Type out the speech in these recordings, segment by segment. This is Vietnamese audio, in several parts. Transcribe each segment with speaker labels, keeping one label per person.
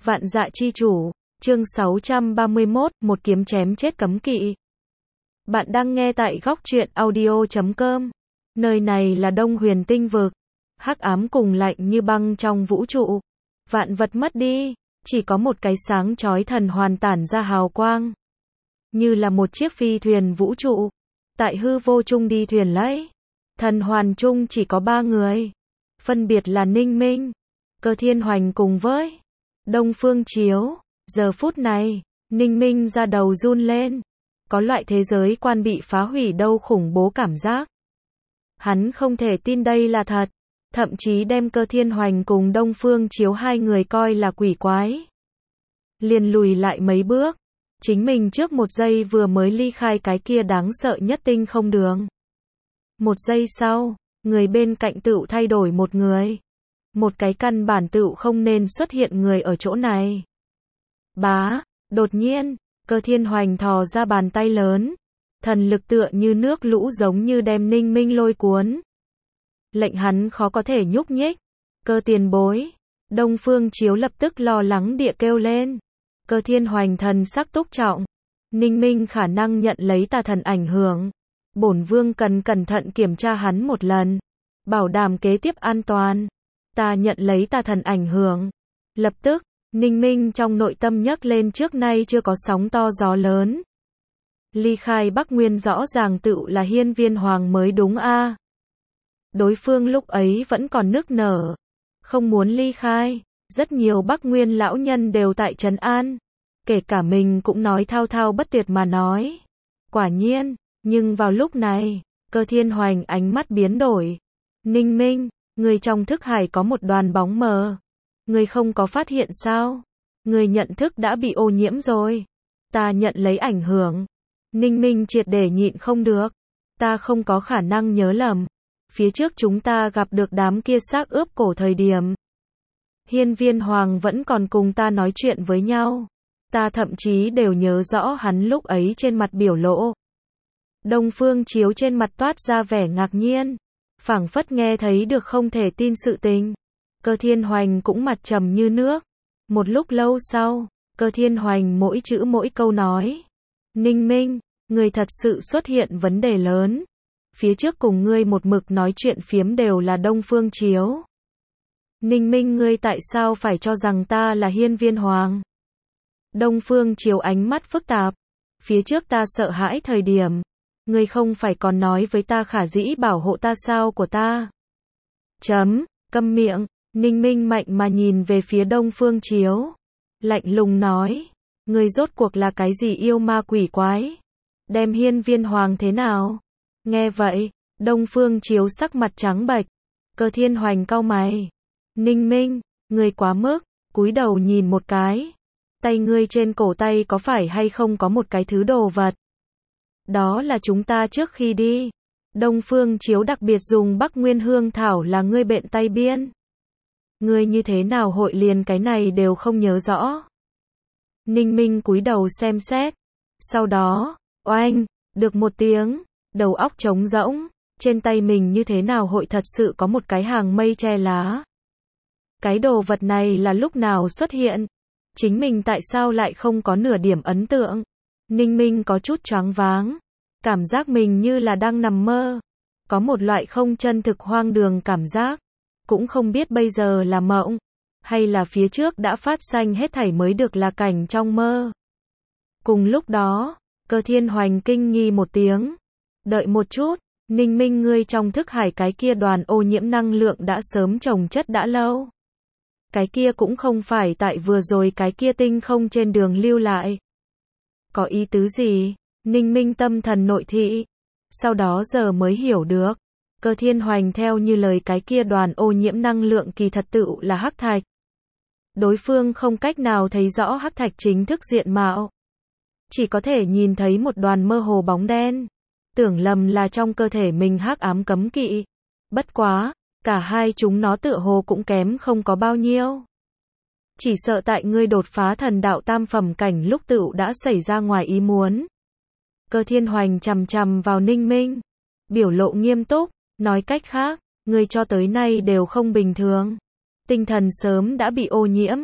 Speaker 1: Vạn Dạ Chi Chủ, chương 631, một kiếm chém chết cấm kỵ. Bạn đang nghe tại góc truyện audio.com. Nơi này là Đông Huyền Tinh Vực. Hắc ám cùng lạnh như băng trong vũ trụ. Vạn vật mất đi, chỉ có một cái sáng chói thần hoàn tản ra hào quang. Như là một chiếc phi thuyền vũ trụ. Tại hư vô trung đi thuyền lấy. Thần hoàn trung chỉ có 3 người. Phân biệt là Ninh Minh, Cơ Thiên Hoành cùng với Đông Phương Chiếu. Giờ phút này, Ninh Minh ra đầu run lên. Có loại thế giới quan bị phá hủy đâu khủng bố cảm giác. Hắn không thể tin đây là thật. Thậm chí đem Cơ Thiên Hoành cùng Đông Phương Chiếu hai người coi là quỷ quái. Liền lùi lại mấy bước. Chính mình trước một giây vừa mới ly khai cái kia đáng sợ nhất tinh không đường. Một giây sau, người bên cạnh tựu thay đổi một người. Một cái căn bản tựu không nên xuất hiện người ở chỗ này. Đột nhiên, Cơ Thiên Hoành thò ra bàn tay lớn. Thần lực tựa như nước lũ giống như đem Ninh Minh lôi cuốn. Lệnh hắn khó có thể nhúc nhích. Cơ tiền bối. Đông Phương Chiếu lập tức lo lắng địa kêu lên. Cơ Thiên Hoành thần sắc túc trọng. Ninh Minh khả năng nhận lấy tà thần ảnh hưởng. Bổn vương cần cẩn thận kiểm tra hắn một lần. Bảo đảm kế tiếp an toàn. Ta nhận lấy tà thần ảnh hưởng. Lập tức, Ninh Minh trong nội tâm nhấc lên trước nay chưa có sóng to gió lớn. Ly khai Bắc Nguyên rõ ràng tựu là Hiên Viên Hoàng mới đúng a. Đối phương lúc ấy vẫn còn nức nở. Không muốn ly khai. Rất nhiều Bắc Nguyên lão nhân đều tại trấn an. Kể cả mình cũng nói thao thao bất tuyệt mà nói. Quả nhiên, nhưng vào lúc này, Cơ Thiên Hoành ánh mắt biến đổi. Ninh Minh, người trong thức hải có một đoàn bóng mờ. Người không có phát hiện sao? Người nhận thức đã bị ô nhiễm rồi. Ta nhận lấy ảnh hưởng. Ninh Minh triệt để nhịn không được. Ta không có khả năng nhớ lầm. Phía trước chúng ta gặp được đám kia xác ướp cổ thời điểm. Hiên Viên Hoàng vẫn còn cùng ta nói chuyện với nhau. Ta thậm chí đều nhớ rõ hắn lúc ấy trên mặt biểu lộ. Đông Phương Chiếu trên mặt toát ra vẻ ngạc nhiên. Phảng phất nghe thấy được không thể tin sự tình. Cơ Thiên Hoành cũng mặt trầm như nước. Một lúc lâu sau, Cơ Thiên Hoành mỗi chữ mỗi câu nói. Ninh Minh, người thật sự xuất hiện vấn đề lớn. Phía trước cùng ngươi một mực nói chuyện phiếm đều là Đông Phương Chiếu. Ninh Minh, ngươi tại sao phải cho rằng ta là Hiên Viên Hoàng? Đông Phương Chiếu ánh mắt phức tạp. Phía trước ta sợ hãi thời điểm. Ngươi không phải còn nói với ta khả dĩ bảo hộ ta sao của ta? Câm miệng. Ninh Minh mạnh mà nhìn về phía Đông Phương Chiếu. Lạnh lùng nói. Ngươi rốt cuộc là cái gì yêu ma quỷ quái? Đem Hiên Viên Hoàng thế nào? Nghe vậy, Đông Phương Chiếu sắc mặt trắng bệch. Cơ Thiên Hoành cau mày. Ninh Minh, ngươi quá mức. Cúi đầu nhìn một cái. Tay ngươi trên cổ tay có phải hay không có một cái thứ đồ vật? Đó là chúng ta trước khi đi. Đông Phương Chiếu đặc biệt dùng Bắc Nguyên Hương Thảo là ngươi bện tay biên. Ngươi như thế nào hội liền cái này đều không nhớ rõ? Ninh Minh cúi đầu xem xét. Sau đó, oanh, được một tiếng, đầu óc trống rỗng. Trên tay mình như thế nào hội thật sự có một cái hàng mây che lá? Cái đồ vật này là lúc nào xuất hiện? Chính mình tại sao lại không có nửa điểm ấn tượng? Ninh Minh có chút choáng váng. Cảm giác mình như là đang nằm mơ. Có một loại không chân thực hoang đường cảm giác. Cũng không biết bây giờ là mộng. Hay là phía trước đã phát sinh hết thảy mới được là cảnh trong mơ. Cùng lúc đó, Cơ Thiên Hoành kinh nghi một tiếng. Đợi một chút, Ninh Minh, ngươi trong thức hải cái kia đoàn ô nhiễm năng lượng đã sớm chồng chất đã lâu. Cái kia cũng không phải tại vừa rồi cái kia tinh không trên đường lưu lại. Có ý tứ gì? Ninh Minh tâm thần nội thị. Sau đó giờ mới hiểu được. Cơ Thiên Hoành theo như lời cái kia đoàn ô nhiễm năng lượng kỳ thật tựu là hắc thạch. Đối phương không cách nào thấy rõ hắc thạch chính thức diện mạo. Chỉ có thể nhìn thấy một đoàn mơ hồ bóng đen. Tưởng lầm là trong cơ thể mình hắc ám cấm kỵ. Bất quá, cả hai chúng nó tựa hồ cũng kém không có bao nhiêu. Chỉ sợ tại ngươi đột phá thần đạo tam phẩm cảnh lúc tựu đã xảy ra ngoài ý muốn. Cơ Thiên Hoành chằm chằm vào Ninh Minh. Biểu lộ nghiêm túc, nói cách khác, ngươi cho tới nay đều không bình thường. Tinh thần sớm đã bị ô nhiễm.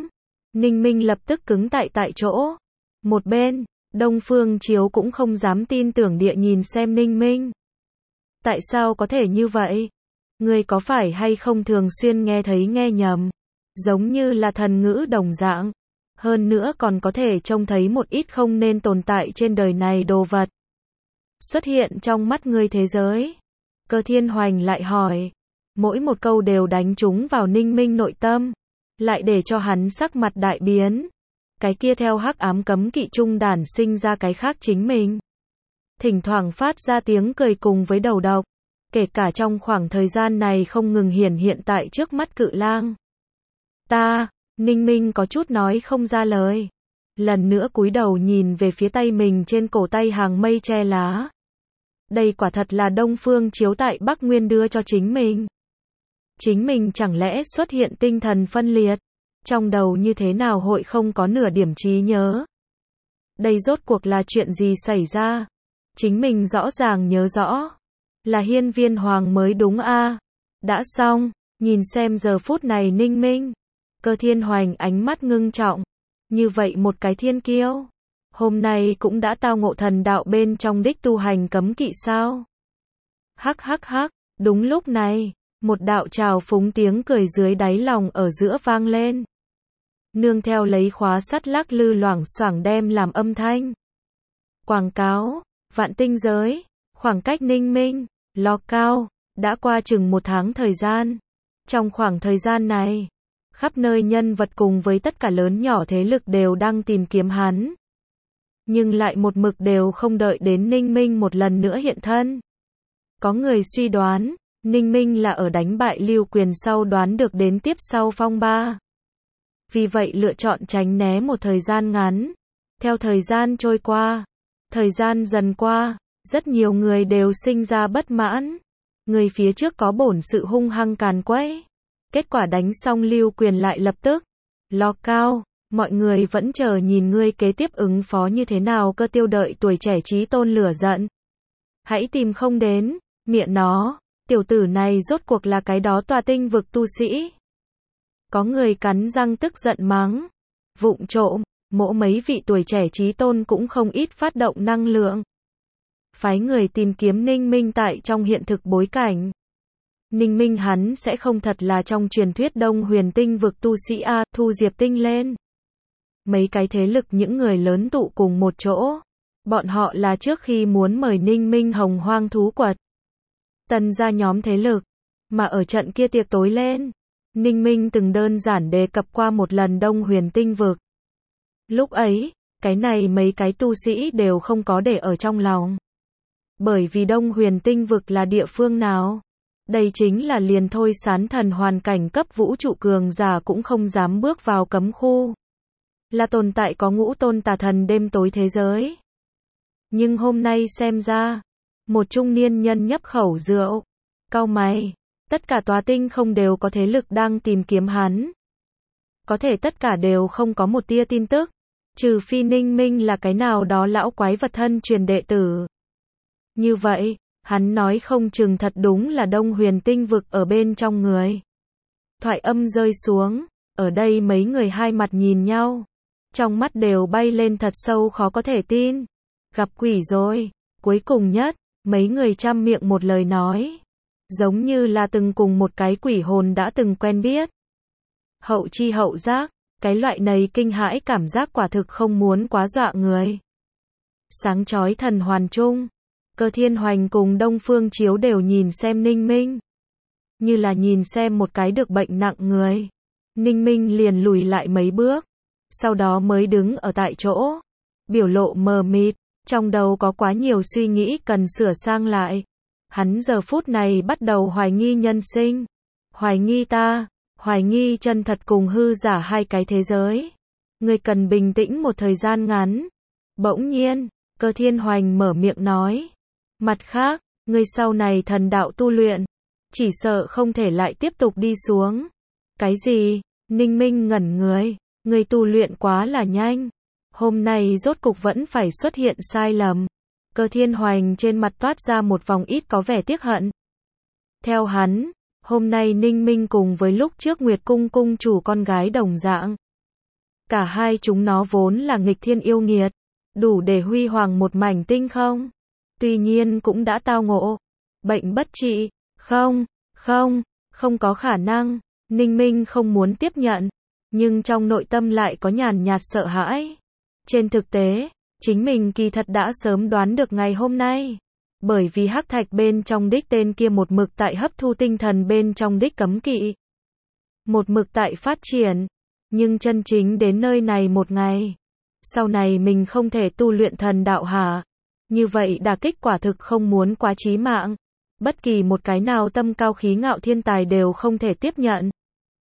Speaker 1: Ninh Minh lập tức cứng tại chỗ. Một bên, Đông Phương Chiếu cũng không dám tin tưởng địa nhìn xem Ninh Minh. Tại sao có thể như vậy? Ngươi có phải hay không thường xuyên nghe thấy nghe nhầm? Giống như là thần ngữ đồng dạng. Hơn nữa còn có thể trông thấy một ít không nên tồn tại trên đời này đồ vật. Xuất hiện trong mắt ngươi thế giới. Cơ Thiên Hoành lại hỏi. Mỗi một câu đều đánh trúng vào Ninh Minh nội tâm. Lại để cho hắn sắc mặt đại biến. Cái kia theo hắc ám cấm kỵ trung đản sinh ra cái khác chính mình. Thỉnh thoảng phát ra tiếng cười cùng với đầu độc. Kể cả trong khoảng thời gian này không ngừng hiện tại trước mắt cự lang. Ninh Minh có chút nói không ra lời. Lần nữa cúi đầu nhìn về phía tay mình trên cổ tay hàng mây che lá. Đây quả thật là Đông Phương Chiếu tại Bắc Nguyên đưa cho chính mình. Chính mình chẳng lẽ xuất hiện tinh thần phân liệt? Trong đầu như thế nào hội không có nửa điểm trí nhớ? Đây rốt cuộc là chuyện gì xảy ra? Chính mình rõ ràng nhớ rõ. Là Hiên Viên Hoàng mới đúng a. Đã xong, nhìn xem giờ phút này Ninh Minh. Cơ Thiên Hoành ánh mắt ngưng trọng. Như vậy một cái thiên kiêu. Hôm nay cũng đã tao ngộ thần đạo bên trong đích tu hành cấm kỵ sao? Hắc hắc hắc, đúng lúc này, một đạo trào phúng tiếng cười dưới đáy lòng ở giữa vang lên. Nương theo lấy khóa sắt lắc lư loảng xoảng đem làm âm thanh. Quảng cáo, Vạn Tinh Giới, khoảng cách Ninh Minh, ló cao, đã qua chừng 1 tháng thời gian. Trong khoảng thời gian này, khắp nơi nhân vật cùng với tất cả lớn nhỏ thế lực đều đang tìm kiếm hắn. Nhưng lại một mực đều không đợi đến Ninh Minh một lần nữa hiện thân. Có người suy đoán, Ninh Minh là ở đánh bại Lưu Quyền sau đoán được đến tiếp sau phong ba. Vì vậy lựa chọn tránh né một thời gian ngắn. Theo thời gian trôi qua, thời gian dần qua, rất nhiều người đều sinh ra bất mãn. Người phía trước có bổn sự hung hăng càn quấy. Kết quả đánh xong Lưu Quyền lại lập tức ló cao, mọi người vẫn chờ nhìn ngươi kế tiếp ứng phó như thế nào. Cơ Tiêu đợi tuổi trẻ chí tôn lửa giận. Hãy tìm không đến, miệng nó, tiểu tử này rốt cuộc là cái đó tòa tinh vực tu sĩ. Có người cắn răng tức giận mắng, vụng trộm, mỗi mấy vị tuổi trẻ chí tôn cũng không ít phát động năng lượng. Phái người tìm kiếm Ninh Minh tại trong hiện thực bối cảnh. Ninh Minh hắn sẽ không thật là trong truyền thuyết Đông Huyền tinh vực tu sĩ a, thu Diệp Tinh lên. Mấy cái thế lực những người lớn tụ cùng một chỗ. Bọn họ là trước khi muốn mời Ninh Minh Hồng Hoang thú quật. Tần gia nhóm thế lực, mà ở trận kia tiệc tối lên, Ninh Minh từng đơn giản đề cập qua một lần Đông Huyền tinh vực. Lúc ấy, cái này mấy cái tu sĩ đều không có để ở trong lòng. Bởi vì Đông Huyền tinh vực là địa phương nào? Đây chính là liền thôi sán thần hoàn cảnh cấp vũ trụ cường giả cũng không dám bước vào cấm khu. Là tồn tại có ngũ tôn tà thần đêm tối thế giới. Nhưng hôm nay xem ra, một trung niên nhân nhấp khẩu rượu, cau mày, tất cả tòa tinh không đều có thế lực đang tìm kiếm hắn. Có thể tất cả đều không có một tia tin tức, trừ phi Ninh Minh là cái nào đó lão quái vật thân truyền đệ tử. Như vậy, hắn nói không chừng thật đúng là Đông Huyền tinh vực ở bên trong người. Thoại âm rơi xuống, ở đây mấy người hai mặt nhìn nhau, trong mắt đều bay lên thật sâu khó có thể tin. Gặp quỷ rồi. Cuối cùng nhất, mấy người trăm miệng một lời nói, giống như là từng cùng một cái quỷ hồn đã từng quen biết. Hậu chi hậu giác, cái loại này kinh hãi cảm giác quả thực không muốn quá dọa người. Sáng chói thần hoàn trung, Cơ Thiên Hoành cùng Đông Phương Chiếu đều nhìn xem Ninh Minh, như là nhìn xem một cái được bệnh nặng người. Ninh Minh liền lùi lại mấy bước, sau đó mới đứng ở tại chỗ, biểu lộ mờ mịt, trong đầu có quá nhiều suy nghĩ cần sửa sang lại. Hắn giờ phút này bắt đầu hoài nghi nhân sinh, hoài nghi ta, hoài nghi chân thật cùng hư giả hai cái thế giới. Ngươi cần bình tĩnh một thời gian ngắn. Bỗng nhiên, Cơ Thiên Hoành mở miệng nói, mặt khác, ngươi sau này thần đạo tu luyện, chỉ sợ không thể lại tiếp tục đi xuống. Cái gì? Ninh Minh ngẩn người, ngươi tu luyện quá là nhanh. Hôm nay rốt cục vẫn phải xuất hiện sai lầm. Cơ Thiên Hoành trên mặt toát ra một vòng ít có vẻ tiếc hận. Theo hắn, hôm nay Ninh Minh cùng với lúc trước Nguyệt Cung cung chủ con gái đồng dạng. Cả hai chúng nó vốn là nghịch thiên yêu nghiệt, đủ để huy hoàng một mảnh tinh không. Tuy nhiên cũng đã tao ngộ bệnh bất trị. Không có khả năng. Ninh Minh không muốn tiếp nhận, nhưng trong nội tâm lại có nhàn nhạt sợ hãi. Trên thực tế, chính mình kỳ thật đã sớm đoán được ngày hôm nay. Bởi vì hắc thạch bên trong đích tên kia một mực tại hấp thu tinh thần bên trong đích cấm kỵ. Một mực tại phát triển. Nhưng chân chính đến nơi này một ngày. Sau này mình không thể tu luyện thần đạo hả? Như vậy đả kích quả thực không muốn quá chí mạng. Bất kỳ một cái nào tâm cao khí ngạo thiên tài đều không thể tiếp nhận.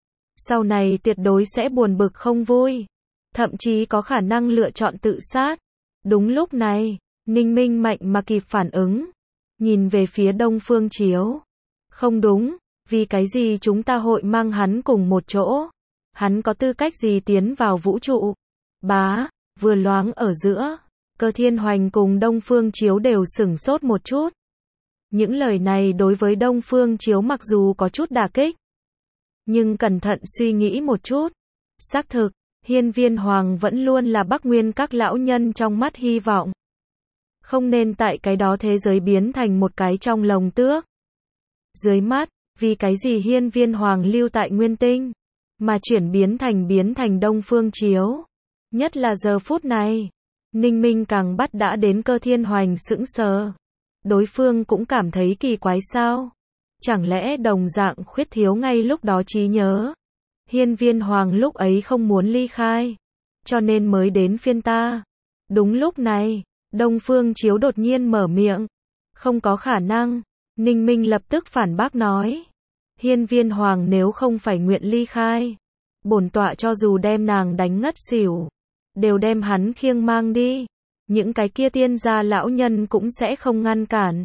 Speaker 1: Sau này tuyệt đối sẽ buồn bực không vui. Thậm chí có khả năng lựa chọn tự sát. Đúng lúc này, Ninh Minh mạnh mà kịp phản ứng. Nhìn về phía Đông Phương Chiếu. Không đúng, vì cái gì chúng ta hội mang hắn cùng một chỗ? Hắn có tư cách gì tiến vào vũ trụ? Bá, vừa loáng ở giữa, Cơ Thiên Hoành cùng Đông Phương Chiếu đều sửng sốt một chút. Những lời này đối với Đông Phương Chiếu mặc dù có chút đả kích, nhưng cẩn thận suy nghĩ một chút. Xác thực, Hiên Viên Hoàng vẫn luôn là Bắc Nguyên các lão nhân trong mắt hy vọng. Không nên tại cái đó thế giới biến thành một cái trong lồng tước. Dưới mắt, vì cái gì Hiên Viên Hoàng lưu tại Nguyên Tinh, mà biến thành Đông Phương Chiếu. Nhất là giờ phút này, Ninh Minh càng bắt đã đến Cơ Thiên Hoành sững sờ. Đối phương cũng cảm thấy kỳ quái sao? Chẳng lẽ đồng dạng khuyết thiếu ngay lúc đó trí nhớ? Hiên Viên Hoàng lúc ấy không muốn ly khai, cho nên mới đến phiên ta. Đúng lúc này, Đông Phương Chiếu đột nhiên mở miệng. Không có khả năng. Ninh Minh lập tức phản bác nói. Hiên Viên Hoàng nếu không phải nguyện ly khai, bổn tọa cho dù đem nàng đánh ngất xỉu, đều đem hắn khiêng mang đi. Những cái kia tiên gia lão nhân cũng sẽ không ngăn cản.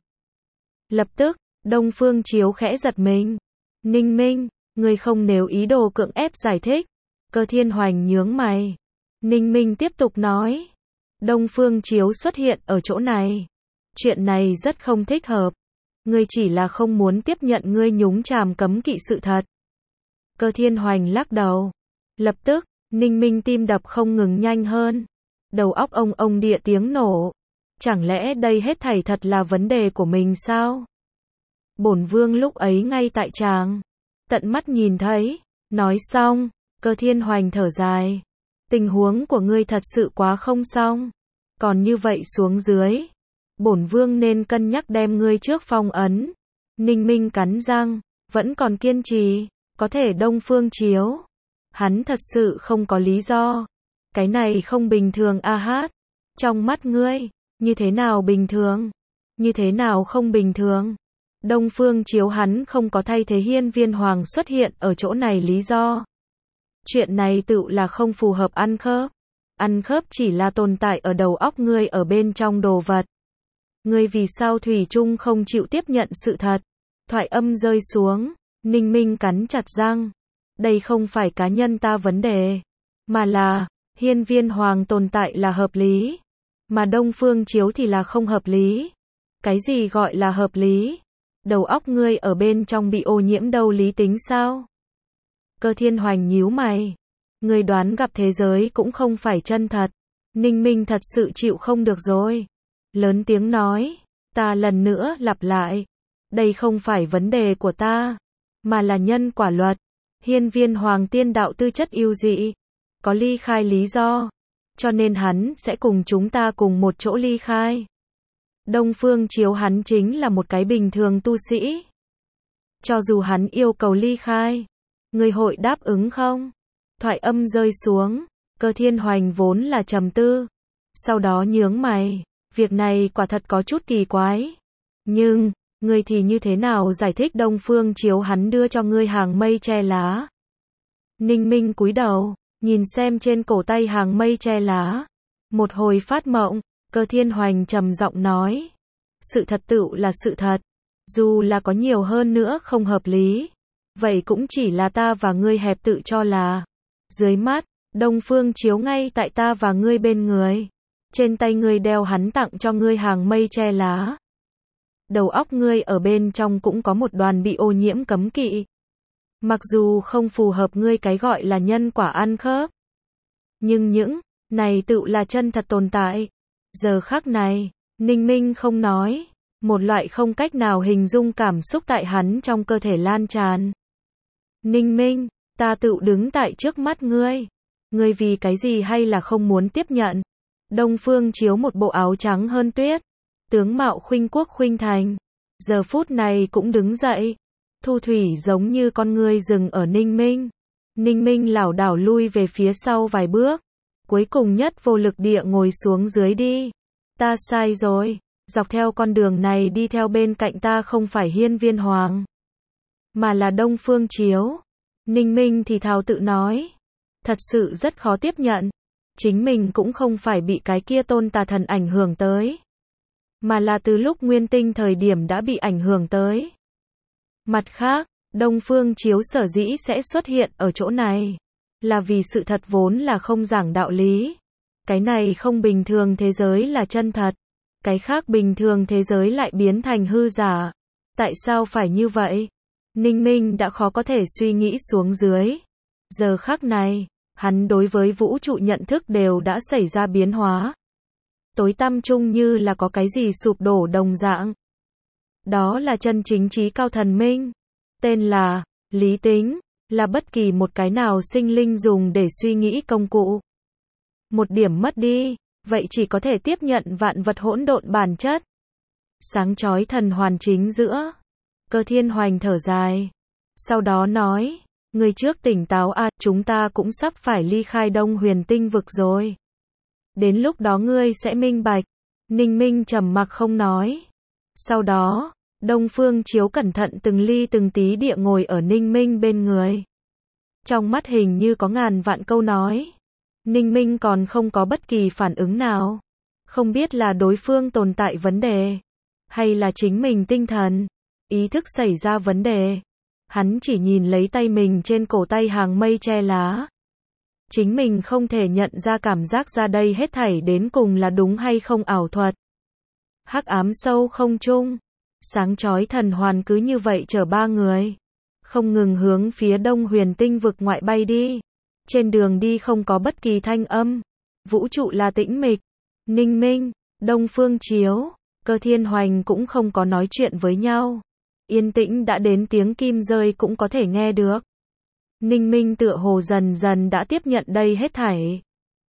Speaker 1: Lập tức, Đông Phương Chiếu khẽ giật mình. Ninh Minh, người không nếu ý đồ cưỡng ép giải thích. Cơ Thiên Hoành nhướng mày. Ninh Minh tiếp tục nói. Đông Phương Chiếu xuất hiện ở chỗ này. Chuyện này rất không thích hợp. Ngươi chỉ là không muốn tiếp nhận ngươi nhúng chàm cấm kỵ sự thật. Cơ Thiên Hoành lắc đầu. Lập tức, Ninh Minh tim đập không ngừng nhanh hơn. Đầu óc ông địa tiếng nổ. Chẳng lẽ đây hết thảy thật là vấn đề của mình sao? Bổn vương lúc ấy ngay tại tràng, tận mắt nhìn thấy. Nói xong, Cơ Thiên Hoành thở dài. Tình huống của ngươi thật sự quá không xong. Còn như vậy xuống dưới, bổn vương nên cân nhắc đem ngươi trước phong ấn. Ninh Minh cắn răng, vẫn còn kiên trì. Có thể Đông Phương Chiếu, hắn thật sự không có lý do. Cái này không bình thường a hát. Trong mắt ngươi, như thế nào bình thường? Như thế nào không bình thường? Đông Phương Chiếu hắn không có thay thế Hiên Viên Hoàng xuất hiện ở chỗ này lý do. Chuyện này tự là không phù hợp ăn khớp. Ăn khớp chỉ là tồn tại ở đầu óc ngươi ở bên trong đồ vật. Ngươi vì sao thủy chung không chịu tiếp nhận sự thật? Thoại âm rơi xuống, Ninh Minh cắn chặt răng. Đây không phải cá nhân ta vấn đề, mà là Hiên Viên Hoàng tồn tại là hợp lý, mà Đông Phương Chiếu thì là không hợp lý. Cái gì gọi là hợp lý? Đầu óc ngươi ở bên trong bị ô nhiễm đâu lý tính sao? Cơ Thiên Hoành nhíu mày. Ngươi đoán gặp thế giới cũng không phải chân thật. Ninh Minh thật sự chịu không được rồi. Lớn tiếng nói. Ta lần nữa lặp lại. Đây không phải vấn đề của ta, mà là nhân quả luật. Hiên Viên Hoàng tiên đạo tư chất ưu dị, có ly khai lý do, cho nên hắn sẽ cùng chúng ta cùng một chỗ ly khai. Đông Phương Chiếu hắn chính là một cái bình thường tu sĩ. Cho dù hắn yêu cầu ly khai, người hội đáp ứng không? Thoại âm rơi xuống, Cơ Thiên Hoành vốn là trầm tư, sau đó nhướng mày. Việc này quả thật có chút kỳ quái. Nhưng, ngươi thì như thế nào giải thích Đông Phương Chiếu hắn đưa cho ngươi hàng mây che lá? Ninh Minh cúi đầu, nhìn xem trên cổ tay hàng mây che lá. Một hồi phát mộng, Cơ Thiên Hoành trầm giọng nói. Sự thật tựu là sự thật. Dù là có nhiều hơn nữa không hợp lý, vậy cũng chỉ là ta và ngươi hẹp tự cho là. Dưới mắt, Đông Phương Chiếu ngay tại ta và ngươi bên người. Trên tay ngươi đeo hắn tặng cho ngươi hàng mây che lá. Đầu óc ngươi ở bên trong cũng có một đoàn bị ô nhiễm cấm kỵ. Mặc dù không phù hợp ngươi cái gọi là nhân quả ăn khớp, Nhưng những này tựu là chân thật tồn tại. Giờ khắc này, Ninh Minh không nói, một loại không cách nào hình dung cảm xúc tại hắn trong cơ thể lan tràn. Ninh Minh, ta tựu đứng tại trước mắt ngươi. Ngươi vì cái gì hay là không muốn tiếp nhận? Đông Phương Chiếu một bộ áo trắng hơn tuyết, tướng mạo khuynh quốc khuynh thành, giờ phút này cũng đứng dậy. Thu thủy giống như con ngươi dừng ở Ninh Minh. Ninh Minh lảo đảo lui về phía sau vài bước, cuối cùng nhất vô lực địa ngồi xuống dưới đi. Ta sai rồi, dọc theo con đường này đi theo bên cạnh ta không phải Hiên Viên Hoàng, mà là Đông Phương Chiếu. Ninh Minh thì thào tự nói, thật sự rất khó tiếp nhận. Chính mình cũng không phải bị cái kia tôn tà thần ảnh hưởng tới, mà là từ lúc Nguyên Tinh thời điểm đã bị ảnh hưởng tới. Mặt khác, Đông Phương Chiếu sở dĩ sẽ xuất hiện ở chỗ này, là vì sự thật vốn là không giảng đạo lý. Cái này không bình thường thế giới là chân thật, cái khác bình thường thế giới lại biến thành hư giả. Tại sao phải như vậy? Ninh Minh đã khó có thể suy nghĩ xuống dưới. Giờ khắc này, hắn đối với vũ trụ nhận thức đều đã xảy ra biến hóa. Tối tăm chung như là có cái gì sụp đổ đồng dạng. Đó là chân chính trí cao thần minh. Tên là lý tính, là bất kỳ một cái nào sinh linh dùng để suy nghĩ công cụ. Một điểm mất đi, vậy chỉ có thể tiếp nhận vạn vật hỗn độn bản chất. Sáng chói thần hoàn chính giữa. Cơ Thiên Hoành thở dài. Sau đó nói, người trước tỉnh táo à, chúng ta cũng sắp phải ly khai Đông Huyền Tinh vực rồi. Đến lúc đó ngươi sẽ minh bạch. Ninh Minh trầm mặc không nói. Sau đó, Đông Phương Chiếu cẩn thận từng ly từng tí địa ngồi ở Ninh Minh bên người. Trong mắt hình như có ngàn vạn câu nói. Ninh Minh còn không có bất kỳ phản ứng nào. Không biết là đối phương tồn tại vấn đề, hay là chính mình tinh thần, ý thức xảy ra vấn đề. Hắn chỉ nhìn lấy tay mình trên cổ tay hàng mây che lá. Chính mình không thể nhận ra cảm giác ra đây hết thảy đến cùng là đúng hay không ảo thuật. Hắc ám sâu không trung, sáng chói thần hoàn cứ như vậy chở ba người, không ngừng hướng phía Đông Huyền Tinh vực ngoại bay đi. Trên đường đi không có bất kỳ thanh âm, vũ trụ là tĩnh mịch. Ninh Minh, Đông Phương Chiếu, Cơ Thiên Hoành cũng không có nói chuyện với nhau. Yên tĩnh đã đến tiếng kim rơi cũng có thể nghe được. Ninh Minh tựa hồ dần dần đã tiếp nhận đây hết thảy.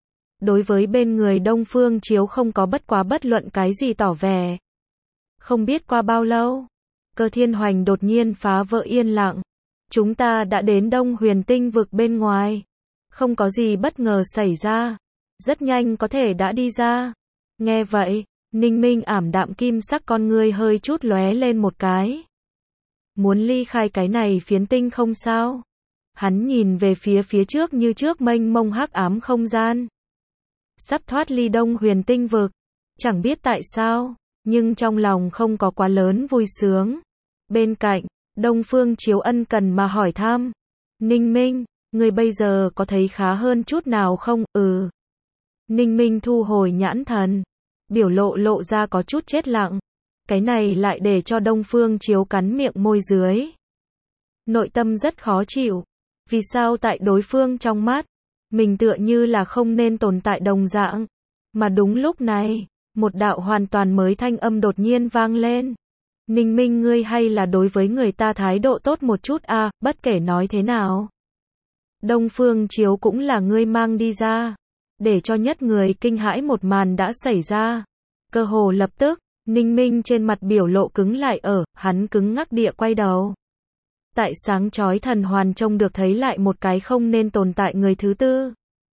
Speaker 1: Đối với bên người Đông Phương Chiếu không có bất luận cái gì tỏ vẻ. Không biết qua bao lâu, Cơ Thiên Hoành đột nhiên phá vỡ yên lặng. Chúng ta đã đến Đông Huyền Tinh vực bên ngoài. Không có gì bất ngờ xảy ra. Rất nhanh có thể đã đi ra. Nghe vậy, Ninh Minh ảm đạm kim sắc con ngươi hơi chút lóe lên một cái. Muốn ly khai cái này phiến tinh không sao? Hắn nhìn về phía trước như trước mênh mông hắc ám không gian. Sắp thoát ly Đông Huyền Tinh vực. Chẳng biết tại sao, nhưng trong lòng không có quá lớn vui sướng. Bên cạnh, Đông Phương Chiếu ân cần mà hỏi thăm. Ninh Minh, người bây giờ có thấy khá hơn chút nào không? Ừ. Ninh Minh thu hồi nhãn thần. Biểu lộ ra có chút chết lặng. Cái này lại để cho Đông Phương Chiếu cắn miệng môi dưới. Nội tâm rất khó chịu. Vì sao tại đối phương trong mắt, mình tựa như là không nên tồn tại đồng dạng. Mà đúng lúc này, một đạo hoàn toàn mới thanh âm đột nhiên vang lên. Ninh Minh, ngươi hay là đối với người ta thái độ tốt một chút à, bất kể nói thế nào. Đông Phương Chiếu cũng là ngươi mang đi ra. Để cho nhất người kinh hãi một màn đã xảy ra. Cơ hồ lập tức, Ninh Minh trên mặt biểu lộ cứng lại hắn cứng ngắc địa quay đầu. Tại sáng chói thần hoàn trông được thấy lại một cái không nên tồn tại người thứ tư.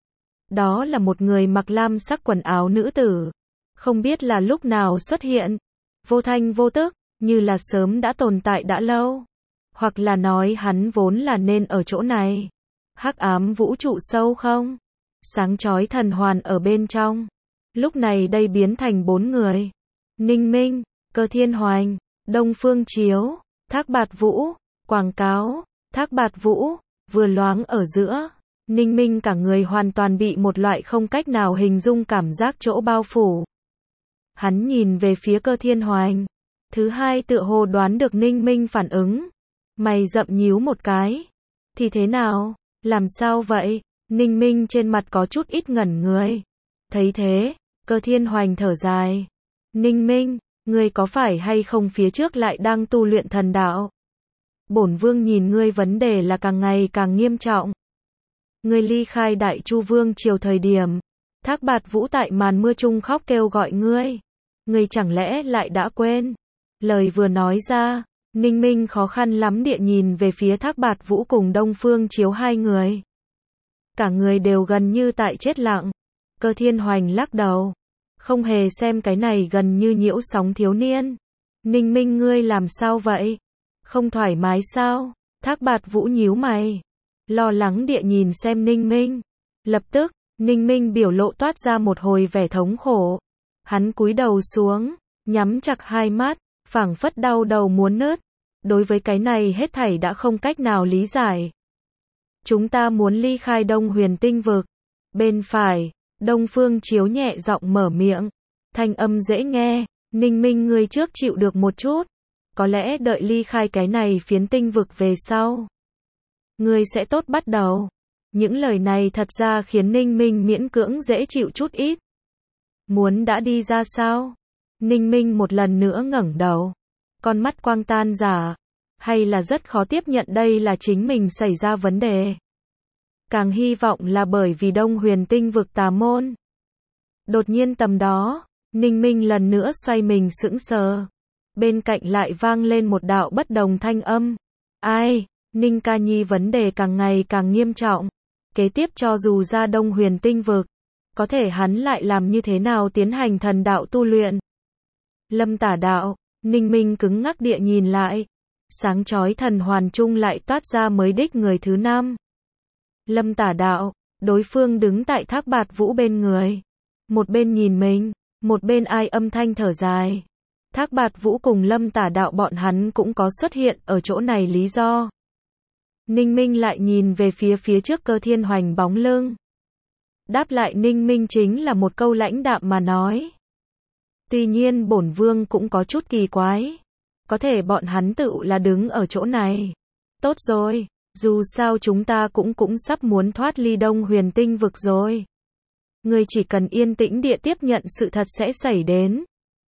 Speaker 1: Đó là một người mặc lam sắc quần áo nữ tử. Không biết là lúc nào xuất hiện. Vô thanh vô tức, như là sớm đã tồn tại đã lâu. Hoặc là nói hắn vốn là nên ở chỗ này. Hắc ám vũ trụ sâu không? Sáng chói thần hoàn ở bên trong. Lúc này đây biến thành 4 người. Ninh Minh, Cơ Thiên Hoành, Đông Phương Chiếu, Thác Bạt Vũ, quảng cáo, Thác Bạt Vũ, vừa loáng ở giữa. Ninh Minh cả người hoàn toàn bị một loại không cách nào hình dung cảm giác chỗ bao phủ. Hắn nhìn về phía Cơ Thiên Hoành. Thứ hai tựa hồ đoán được Ninh Minh phản ứng. Mày rậm nhíu một cái. Thì thế nào? Làm sao vậy? Ninh Minh trên mặt có chút ít ngẩn người. Thấy thế, Cơ Thiên Hoành thở dài. Ninh Minh, ngươi có phải hay không phía trước lại đang tu luyện thần đạo? Bổn vương nhìn ngươi vấn đề là càng ngày càng nghiêm trọng. Ngươi ly khai Đại Chu Vương triều thời điểm, Thác Bạt Vũ tại màn mưa trung khóc kêu gọi ngươi. Ngươi chẳng lẽ lại đã quên? Lời vừa nói ra, Ninh Minh khó khăn lắm địa nhìn về phía Thác Bạt Vũ cùng Đông Phương Chiếu hai người. Cả người đều gần như tại chết lặng. Cơ Thiên Hoành lắc đầu. Không hề xem cái này gần như nhiễu sóng thiếu niên. Ninh Minh ngươi làm sao vậy? Không thoải mái sao? Thác Bạt Vũ nhíu mày. Lo lắng địa nhìn xem Ninh Minh. Lập tức, Ninh Minh biểu lộ toát ra một hồi vẻ thống khổ. Hắn cúi đầu xuống, nhắm chặt hai mắt, phảng phất đau đầu muốn nứt. Đối với cái này hết thảy đã không cách nào lý giải. Chúng ta muốn ly khai Đông Huyền Tinh vực. Bên phải, Đông Phương Chiếu nhẹ giọng mở miệng. Thanh âm dễ nghe, Ninh Minh ngươi trước chịu được một chút. Có lẽ đợi ly khai cái này phiến tinh vực về sau. Ngươi sẽ tốt bắt đầu. Những lời này thật ra khiến Ninh Minh miễn cưỡng dễ chịu chút ít. Muốn đã đi ra sao? Ninh Minh một lần nữa ngẩng đầu. Con mắt quang tan giả. Hay là rất khó tiếp nhận đây là chính mình xảy ra vấn đề. Càng hy vọng là bởi vì Đông Huyền Tinh vực tà môn. Đột nhiên tầm đó, Ninh Minh lần nữa xoay mình sững sờ. Bên cạnh lại vang lên một đạo bất đồng thanh âm. Ai? Ninh ca nhi vấn đề càng ngày càng nghiêm trọng. Kế tiếp cho dù ra Đông Huyền Tinh vực, có thể hắn lại làm như thế nào tiến hành thần đạo tu luyện? Lâm Tả đạo, Ninh Minh cứng ngắc địa nhìn lại. Sáng chói thần hoàn trung lại toát ra mới đích người thứ năm. Lâm Tả đạo, đối phương đứng tại Thác Bạt Vũ bên người. Một bên nhìn mình, một bên ai âm thanh thở dài. Thác Bạt Vũ cùng Lâm Tả đạo bọn hắn cũng có xuất hiện ở chỗ này lý do. Ninh Minh lại nhìn về phía trước Cơ Thiên Hoành bóng lưng. Đáp lại Ninh Minh chính là một câu lãnh đạm mà nói. Tuy nhiên bổn vương cũng có chút kỳ quái. Có thể bọn hắn tự là đứng ở chỗ này. Tốt rồi, dù sao chúng ta cũng sắp muốn thoát ly Đông Huyền Tinh vực rồi. Ngươi chỉ cần yên tĩnh địa tiếp nhận sự thật sẽ xảy đến.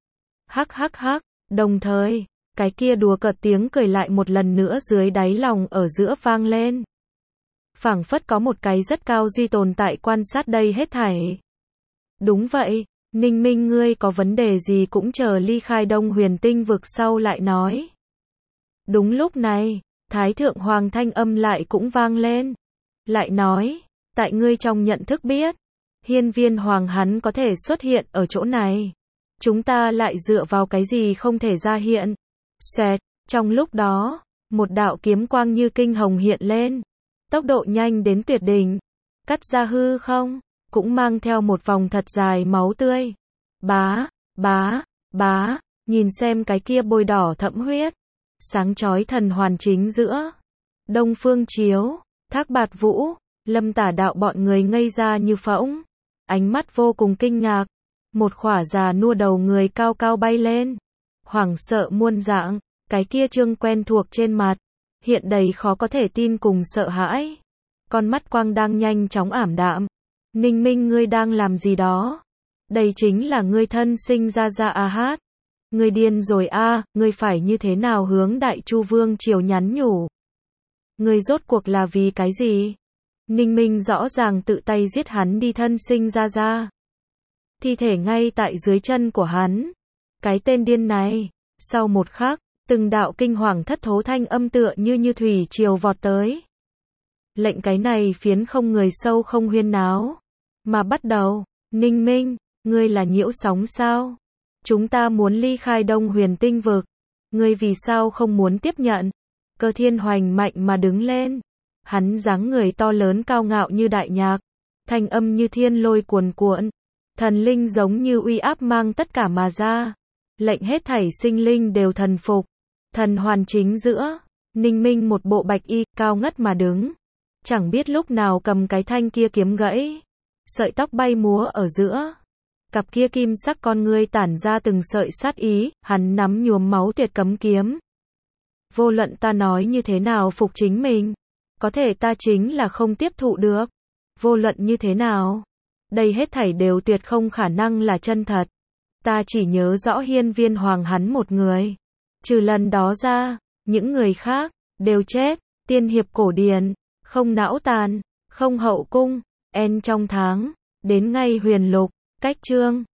Speaker 1: Hắc hắc hắc, đồng thời, cái kia đùa cợt tiếng cười lại một lần nữa dưới đáy lòng ở giữa vang lên. Phảng phất có một cái rất cao duy tồn tại quan sát đây hết thảy. Đúng vậy, Ninh Minh ngươi có vấn đề gì cũng chờ ly khai Đông Huyền Tinh vực sau lại nói. Đúng lúc này, Thái Thượng Hoàng thanh âm lại cũng vang lên. Lại nói, tại ngươi trong nhận thức biết, Hiên Viên Hoàng hắn có thể xuất hiện ở chỗ này. Chúng ta lại dựa vào cái gì không thể ra hiện. Xẹt, trong lúc đó, một đạo kiếm quang như kinh hồng hiện lên. Tốc độ nhanh đến tuyệt đỉnh. Cắt ra hư không, cũng mang theo một vòng thật dài máu tươi. Bá, nhìn xem cái kia bôi đỏ thẫm huyết. Sáng chói thần hoàn chính giữa. Đông Phương Chiếu, Thác Bạt Vũ, Lâm Tả đạo bọn người ngây ra như phỗng. Ánh mắt vô cùng kinh ngạc. Một khỏa già nua đầu người cao cao bay lên. Hoảng sợ muôn dạng, cái kia trương quen thuộc trên mặt. Hiện đầy khó có thể tin cùng sợ hãi. Con mắt quang đang nhanh chóng ảm đạm. Ninh Minh ngươi đang làm gì đó? Đây chính là ngươi thân sinh ra a hát. Ngươi điên rồi a, ngươi phải như thế nào hướng Đại Chu Vương triều nhắn nhủ? Ngươi rốt cuộc là vì cái gì? Ninh Minh rõ ràng tự tay giết hắn đi thân sinh ra. Thi thể ngay tại dưới chân của hắn. Cái tên điên này, sau một khắc, từng đạo kinh hoàng thất thố thanh âm tựa như thủy triều vọt tới. Lệnh cái này phiến không người sâu không huyên náo. Mà bắt đầu, Ninh Minh, ngươi là nhiễu sóng sao? Chúng ta muốn ly khai Đông Huyền Tinh vực. Ngươi vì sao không muốn tiếp nhận? Cơ Thiên Hoành mạnh mà đứng lên. Hắn dáng người to lớn cao ngạo như đại nhạc. Thanh âm như thiên lôi cuồn cuộn. Thần linh giống như uy áp mang tất cả mà ra. Lệnh hết thảy sinh linh đều thần phục. Thần hoàn chính giữa. Ninh Minh một bộ bạch y, cao ngất mà đứng. Chẳng biết lúc nào cầm cái thanh kia kiếm gãy. Sợi tóc bay múa ở giữa. Cặp kia kim sắc con ngươi tản ra từng sợi sát ý, hắn nắm nhuốm máu tuyệt cấm kiếm. Vô luận ta nói như thế nào phục chính mình, có thể ta chính là không tiếp thụ được. Vô luận như thế nào, đây hết thảy đều tuyệt không khả năng là chân thật. Ta chỉ nhớ rõ hiên viên hoàng hắn một người. Trừ lần đó ra, những người khác, đều chết. Tiên hiệp cổ điển, không não tàn, không hậu cung, en trong tháng, đến ngay huyền lục, cách chương.